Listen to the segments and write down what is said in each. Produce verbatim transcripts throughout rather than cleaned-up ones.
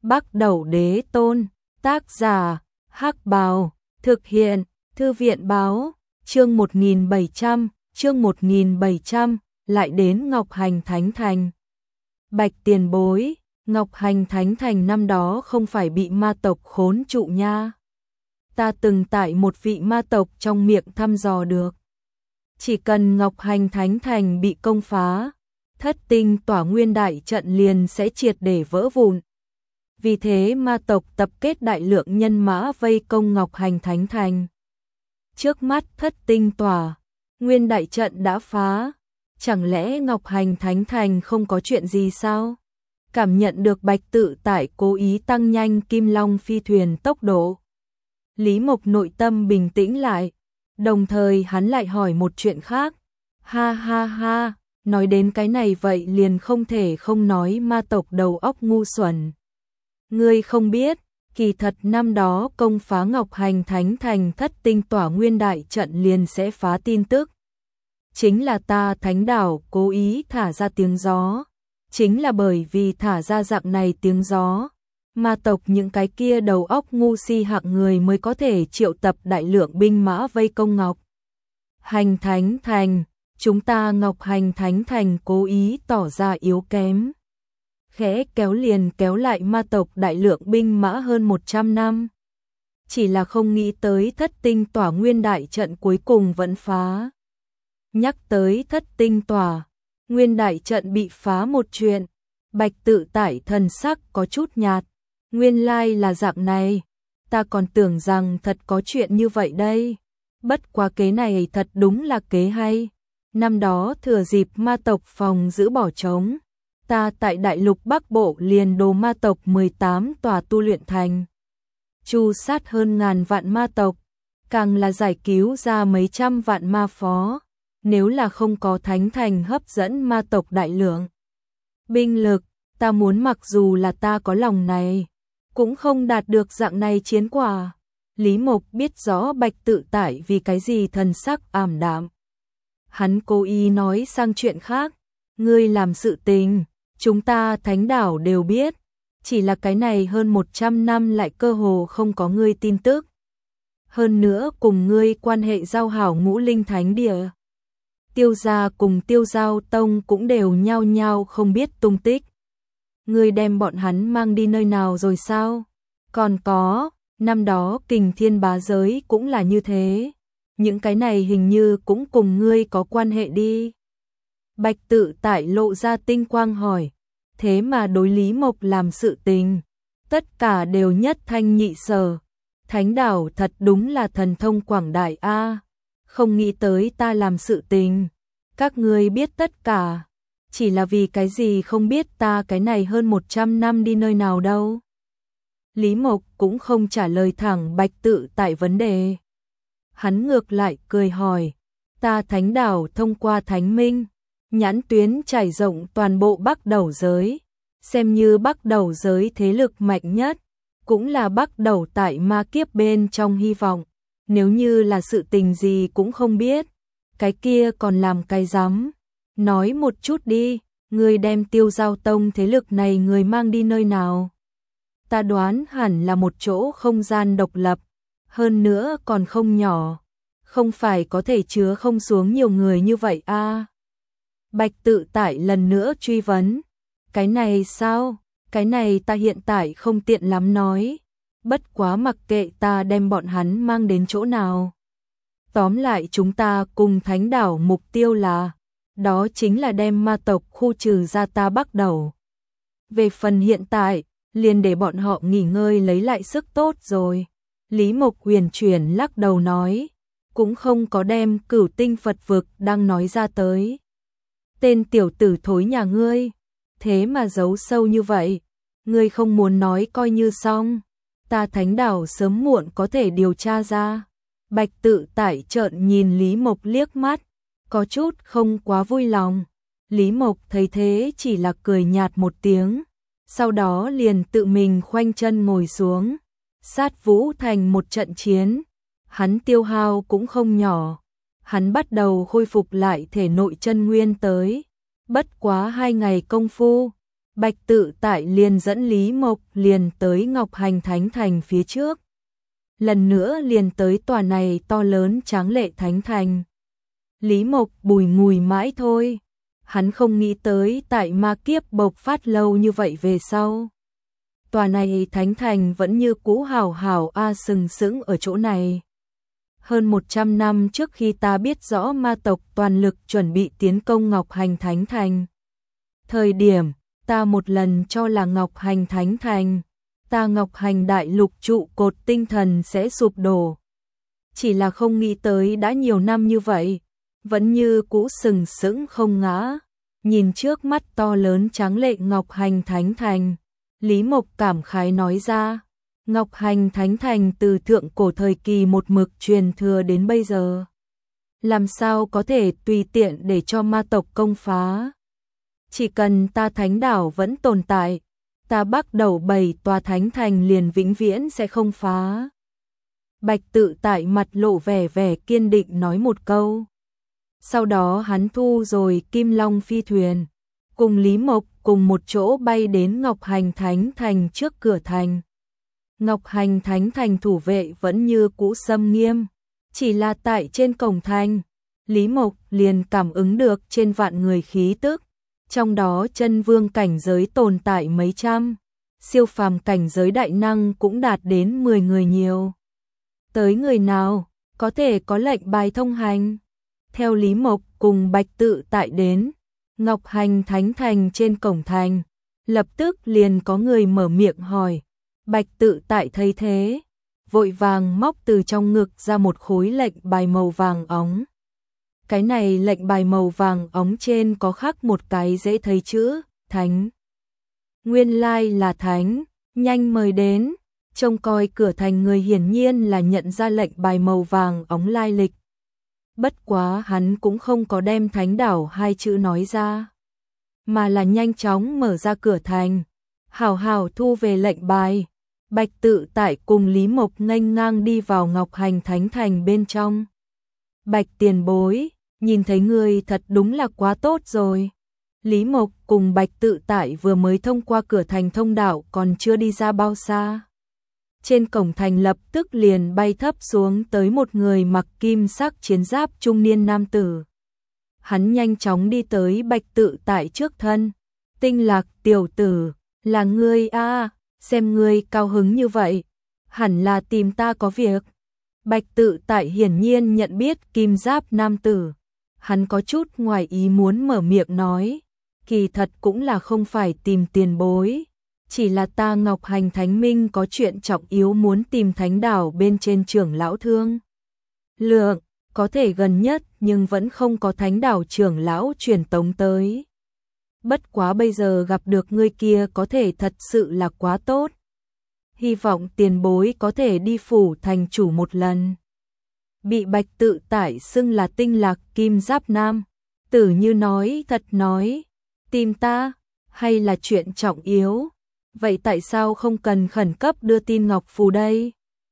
Bắc Đẩu Đế Tôn, tác giả, Hắc Bào, thực hiện, Thư viện báo, chương một nghìn bảy trăm, chương một nghìn bảy trăm, lại đến Ngọc Hành Thánh Thành. Bạch tiền bối, Ngọc Hành Thánh Thành năm đó không phải bị ma tộc khốn trụ nha. Ta từng tại một vị ma tộc trong miệng thăm dò được. Chỉ cần Ngọc Hành Thánh Thành bị công phá, thất tinh tỏa nguyên đại trận liền sẽ triệt để vỡ vụn. Vì thế ma tộc tập kết đại lượng nhân mã vây công Ngọc Hành Thánh Thành. Trước mắt thất tinh tỏa, nguyên đại trận đã phá, chẳng lẽ Ngọc Hành Thánh Thành không có chuyện gì sao? Cảm nhận được Bạch Tự Tại cố ý tăng nhanh Kim Long phi thuyền tốc độ. Lý Mộc nội tâm bình tĩnh lại, đồng thời hắn lại hỏi một chuyện khác. Ha ha ha, nói đến cái này vậy liền không thể không nói ma tộc đầu óc ngu xuẩn. Ngươi không biết, kỳ thật năm đó công phá Ngọc Hành Thánh Thành thất tinh tỏa nguyên đại trận liền sẽ phá tin tức. Chính là ta Thánh Đảo cố ý thả ra tiếng gió. Chính là bởi vì thả ra dạng này tiếng gió, ma tộc những cái kia đầu óc ngu si hạng người mới có thể triệu tập đại lượng binh mã vây công Ngọc Hành Thánh Thành. Chúng ta Ngọc Hành Thánh Thành cố ý tỏ ra yếu kém. Khẽ kéo liền kéo lại ma tộc đại lượng binh mã hơn một trăm năm. Chỉ là không nghĩ tới thất tinh tỏa nguyên đại trận cuối cùng vẫn phá. Nhắc tới thất tinh tỏa, nguyên đại trận bị phá một chuyện, Bạch Tự Tại thần sắc có chút nhạt. Nguyên lai là dạng này, ta còn tưởng rằng thật có chuyện như vậy đây. Bất quá kế này thật đúng là kế hay. Năm đó thừa dịp ma tộc phòng giữ bỏ trống, ta tại đại lục Bắc Bộ liền đồ ma tộc mười tám tòa tu luyện thành. Chu sát hơn ngàn vạn ma tộc, càng là giải cứu ra mấy trăm vạn ma phó. Nếu là không có Thánh Thành hấp dẫn ma tộc đại lượng binh lực, ta muốn mặc dù là ta có lòng này, cũng không đạt được dạng này chiến quả. Lý Mộc biết rõ Bạch Tự Tại vì cái gì thần sắc ảm đạm. Hắn cố ý nói sang chuyện khác. Ngươi làm sự tình, chúng ta Thánh Đảo đều biết. Chỉ là cái này hơn một trăm năm lại cơ hồ không có ngươi tin tức. Hơn nữa cùng ngươi quan hệ giao hảo Ngũ Linh Thánh Địa, Tiêu gia cùng Tiêu Giao Tông cũng đều nhao nhao không biết tung tích. Ngươi đem bọn hắn mang đi nơi nào rồi sao? Còn có, năm đó Kình Thiên Bá Giới cũng là như thế. Những cái này hình như cũng cùng ngươi có quan hệ đi. Bạch Tự Tại lộ ra tinh quang hỏi. Thế mà đối Lý Mộc làm sự tình, tất cả đều nhất thanh nhị sở. Thánh Đảo thật đúng là thần thông quảng đại a. Không nghĩ tới ta làm sự tình, các ngươi biết tất cả, chỉ là vì cái gì không biết ta cái này hơn một trăm năm đi nơi nào đâu. Lý Mộc cũng không trả lời thẳng Bạch Tự Tại vấn đề. Hắn ngược lại cười hỏi, ta Thánh Đảo thông qua Thánh Minh, nhãn tuyến trải rộng toàn bộ Bắc Đẩu giới, xem như Bắc Đẩu giới thế lực mạnh nhất, cũng là Bắc Đẩu tại ma kiếp bên trong hy vọng. Nếu như là sự tình gì cũng không biết, cái kia còn làm cái rắm. Nói một chút đi, ngươi đem Tiêu Giao Tông thế lực này người mang đi nơi nào? Ta đoán hẳn là một chỗ không gian độc lập, hơn nữa còn không nhỏ, không phải có thể chứa không xuống nhiều người như vậy a. À? Bạch Tự Tại lần nữa truy vấn, cái này sao? Cái này ta hiện tại không tiện lắm nói. Bất quá mặc kệ ta đem bọn hắn mang đến chỗ nào. Tóm lại chúng ta cùng Thánh Đảo mục tiêu là, đó chính là đem ma tộc khu trừ ra ta Bắc Đẩu. Về phần hiện tại, liền để bọn họ nghỉ ngơi lấy lại sức tốt rồi. Lý Mộc huyền chuyển lắc đầu nói, cũng không có đem Cửu Tinh Phật Vực đang nói ra tới. Tên tiểu tử thối nhà ngươi, thế mà giấu sâu như vậy, ngươi không muốn nói coi như xong. Ta Thánh Đảo sớm muộn có thể điều tra ra. Bạch Tự Tại trợn nhìn Lý Mộc liếc mắt, có chút không quá vui lòng. Lý Mộc thấy thế chỉ là cười nhạt một tiếng, sau đó liền tự mình khoanh chân ngồi xuống. Sát Vũ thành một trận chiến, hắn tiêu hao cũng không nhỏ. Hắn bắt đầu khôi phục lại thể nội chân nguyên tới. Bất quá hai ngày công phu, Bạch Tự Tại liền dẫn Lý Mộc liền tới Ngọc Hành Thánh Thành phía trước. Lần nữa liền tới tòa này to lớn tráng lệ thánh thành. Lý Mộc bùi ngùi mãi thôi. Hắn không nghĩ tới tại ma kiếp bộc phát lâu như vậy về sau. Tòa này thánh thành vẫn như cũ hào hào a sừng sững ở chỗ này. Hơn một trăm năm trước khi ta biết rõ ma tộc toàn lực chuẩn bị tiến công Ngọc Hành Thánh Thành. Thời điểm, ta một lần cho là Ngọc Hành Thánh Thành, ta Ngọc Hành đại lục trụ cột tinh thần sẽ sụp đổ. Chỉ là không nghĩ tới đã nhiều năm như vậy, vẫn như cũ sừng sững không ngã. Nhìn trước mắt to lớn tráng lệ Ngọc Hành Thánh Thành, Lý Mộc cảm khái nói ra, Ngọc Hành Thánh Thành từ thượng cổ thời kỳ một mực truyền thừa đến bây giờ. Làm sao có thể tùy tiện để cho ma tộc công phá? Chỉ cần ta thánh đảo vẫn tồn tại, ta bắt đầu bảy tòa thánh thành liền vĩnh viễn sẽ không phá. Bạch Tự Tại mặt lộ vẻ vẻ kiên định nói một câu. Sau đó hắn thu rồi Kim Long phi thuyền, cùng Lý Mộc cùng một chỗ bay đến Ngọc Hành Thánh Thành trước cửa thành. Ngọc Hành Thánh Thành thủ vệ vẫn như cũ xâm nghiêm, chỉ là tại trên cổng thành, Lý Mộc liền cảm ứng được trên vạn người khí tức, trong đó chân vương cảnh giới tồn tại mấy trăm, siêu phàm cảnh giới đại năng cũng đạt đến mười người nhiều. Tới người nào, có thể có lệnh bài thông hành. Theo Lý Mộc cùng Bạch Tự Tại đến Ngọc Hành Thánh Thành trên cổng thành, lập tức liền có người mở miệng hỏi. Bạch Tự Tại thấy thế, vội vàng móc từ trong ngực ra một khối lệnh bài màu vàng óng. Cái này lệnh bài màu vàng óng trên có khắc một cái dễ thấy chữ, Thánh. Nguyên lai là Thánh, nhanh mời đến. Trông coi cửa thành người hiển nhiên là nhận ra lệnh bài màu vàng óng lai lịch. Bất quá hắn cũng không có đem thánh đảo hai chữ nói ra, mà là nhanh chóng mở ra cửa thành, hào hào thu về lệnh bài. Bạch Tự Tại cùng Lý Mộc nghênh ngang đi vào Ngọc Hành Thánh Thành bên trong. Bạch tiền bối, nhìn thấy người thật đúng là quá tốt rồi. Lý Mộc cùng Bạch Tự Tại vừa mới thông qua cửa thành thông đạo còn chưa đi ra bao xa. Trên cổng thành lập tức liền bay thấp xuống tới một người mặc kim sắc chiến giáp trung niên nam tử. Hắn nhanh chóng đi tới Bạch Tự Tại trước thân. Tinh Lạc tiểu tử, là ngươi a, à, xem ngươi cao hứng như vậy, hẳn là tìm ta có việc. Bạch Tự Tại hiển nhiên nhận biết kim giáp nam tử. Hắn có chút ngoài ý muốn mở miệng nói, kỳ thật cũng là không phải tìm tiền bối. Chỉ là ta Ngọc Hành Thánh Minh có chuyện trọng yếu muốn tìm thánh đảo bên trên trưởng lão thương lượng, có thể gần nhất nhưng vẫn không có thánh đảo trưởng lão truyền tống tới. Bất quá bây giờ gặp được ngươi kia có thể thật sự là quá tốt. Hy vọng tiền bối có thể đi phủ thành chủ một lần. Bị Bạch Tự Tại xưng là Tinh Lạc kim giáp nam tử như nói thật nói, tìm ta hay là chuyện trọng yếu? Vậy tại sao không cần khẩn cấp đưa tin ngọc phù đây?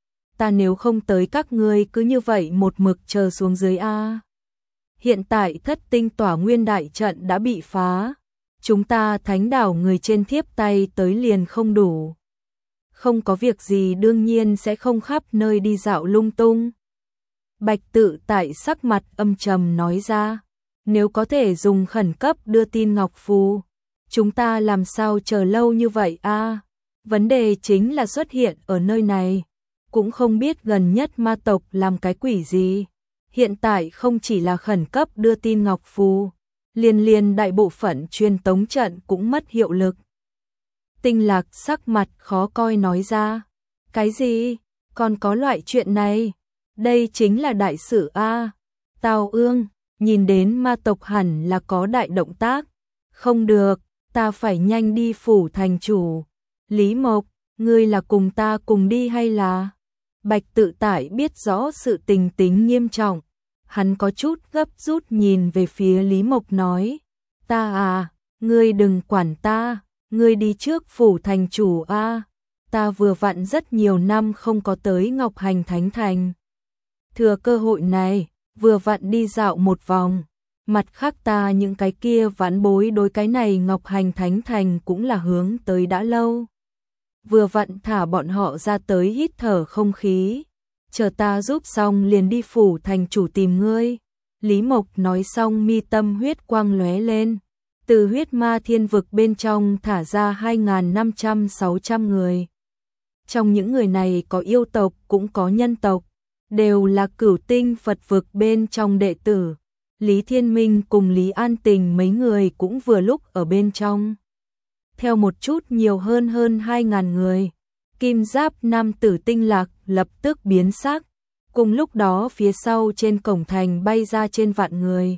Ta nếu không tới các ngươi cứ như vậy một mực chờ xuống dưới a. Hiện tại Thất Tinh Tỏa Nguyên đại trận đã bị phá, chúng ta thánh đảo người trên thiếp tay tới liền không đủ. Không có việc gì đương nhiên sẽ không khắp nơi đi dạo lung tung. Bạch Tự Tại sắc mặt âm trầm nói ra, nếu có thể dùng khẩn cấp đưa tin ngọc phù, chúng ta làm sao chờ lâu như vậy a? À, vấn đề chính là xuất hiện ở nơi này, cũng không biết gần nhất ma tộc làm cái quỷ gì. Hiện tại không chỉ là khẩn cấp đưa tin ngọc phù, liền liền đại bộ phận truyền tống trận cũng mất hiệu lực. Tinh Lạc sắc mặt khó coi nói ra, cái gì? Còn có loại chuyện này? Đây chính là đại sự a. À, Tào Ương, nhìn đến ma tộc hẳn là có đại động tác. Không được, ta phải nhanh đi phủ thành chủ. Lý Mộc, ngươi là cùng ta cùng đi hay là? Bạch Tự Tại biết rõ sự tình tính nghiêm trọng, hắn có chút gấp rút nhìn về phía Lý Mộc nói, ta à, ngươi đừng quản ta, ngươi đi trước phủ thành chủ a, à, ta vừa vặn rất nhiều năm không có tới Ngọc Hành Thánh Thành. Thừa cơ hội này, vừa vặn đi dạo một vòng, Mặt khác ta những cái kia vãn bối đối cái này Ngọc Hành Thánh Thành cũng là hướng tới đã lâu. Vừa vặn thả bọn họ ra tới hít thở không khí. Chờ ta giúp xong liền đi phủ thành chủ tìm ngươi. Lý Mộc nói xong mi tâm huyết quang lóe lên. Từ huyết ma thiên vực bên trong thả ra hai nghìn năm trăm sáu trăm người. Trong những người này có yêu tộc cũng có nhân tộc, đều là cửu tinh Phật vực bên trong đệ tử. Lý Thiên Minh cùng Lý An Tình mấy người cũng vừa lúc ở bên trong. Theo một chút nhiều hơn hơn hai nghìn người, kim giáp nam tử Tinh Lạc lập tức biến sắc. Cùng lúc đó phía sau trên cổng thành bay ra trên vạn người.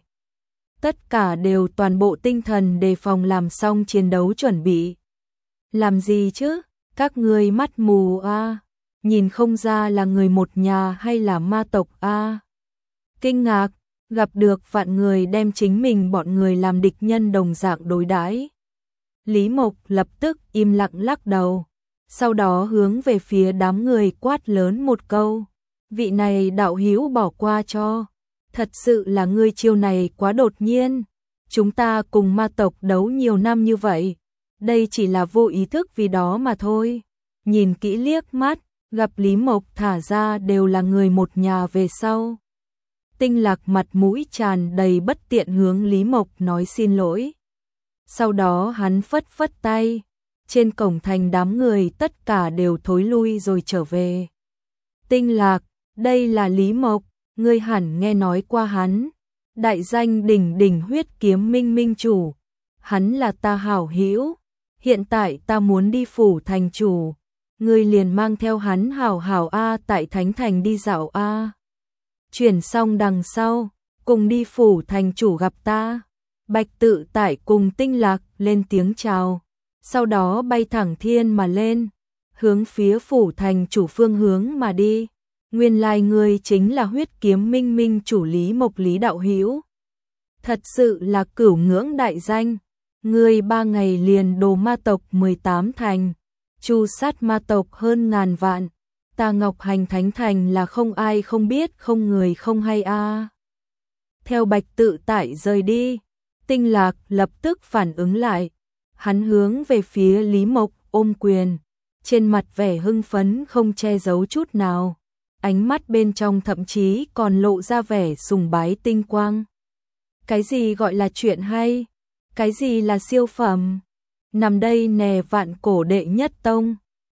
Tất cả đều toàn bộ tinh thần đề phòng làm xong chiến đấu chuẩn bị. Làm gì chứ? Các người mắt mù a, nhìn không ra là người một nhà hay là ma tộc a. Kinh ngạc, gặp được vạn người đem chính mình bọn người làm địch nhân đồng dạng đối đãi. Lý Mộc lập tức im lặng lắc đầu, sau đó hướng về phía đám người quát lớn một câu. Vị này đạo hữu bỏ qua cho, thật sự là ngươi chiêu này quá đột nhiên. Chúng ta cùng ma tộc đấu nhiều năm như vậy, đây chỉ là vô ý thức vì đó mà thôi. Nhìn kỹ liếc mắt, gặp Lý Mộc thả ra đều là người một nhà về sau. Tinh Lạc mặt mũi tràn đầy bất tiện hướng Lý Mộc nói xin lỗi. Sau đó hắn phất phất tay, trên cổng thành đám người tất cả đều thối lui rồi trở về. Tinh Lạc, đây là Lý Mộc, ngươi hẳn nghe nói qua hắn. Đại danh đỉnh đỉnh huyết kiếm minh minh chủ, hắn là ta hảo hữu. Hiện tại ta muốn đi phủ thành chủ, ngươi liền mang theo hắn hảo hảo a tại Thánh Thành đi dạo a. Chuyển xong đằng sau, cùng đi phủ thành chủ gặp ta. Bạch Tự Tại cùng Tinh Lạc lên tiếng chào, sau đó bay thẳng thiên mà lên, hướng phía phủ thành chủ phương hướng mà đi. Nguyên lai ngươi chính là huyết kiếm minh minh chủ Lý Mộc Lý đạo hữu. Thật sự là cửu ngưỡng đại danh. Ngươi ba ngày liền đồ ma tộc mười tám thành, chu sát ma tộc hơn ngàn vạn. Ta Ngọc Hành Thánh Thành là không ai không biết, không người không hay a. À. Theo Bạch Tự Tại rời đi, Tinh Lạc lập tức phản ứng lại. Hắn hướng về phía Lý Mộc ôm quyền, trên mặt vẻ hưng phấn không che giấu chút nào. Ánh mắt bên trong thậm chí còn lộ ra vẻ sùng bái tinh quang. Cái gì gọi là chuyện hay? Cái gì là siêu phẩm? Nằm đây nè vạn cổ đệ nhất tông,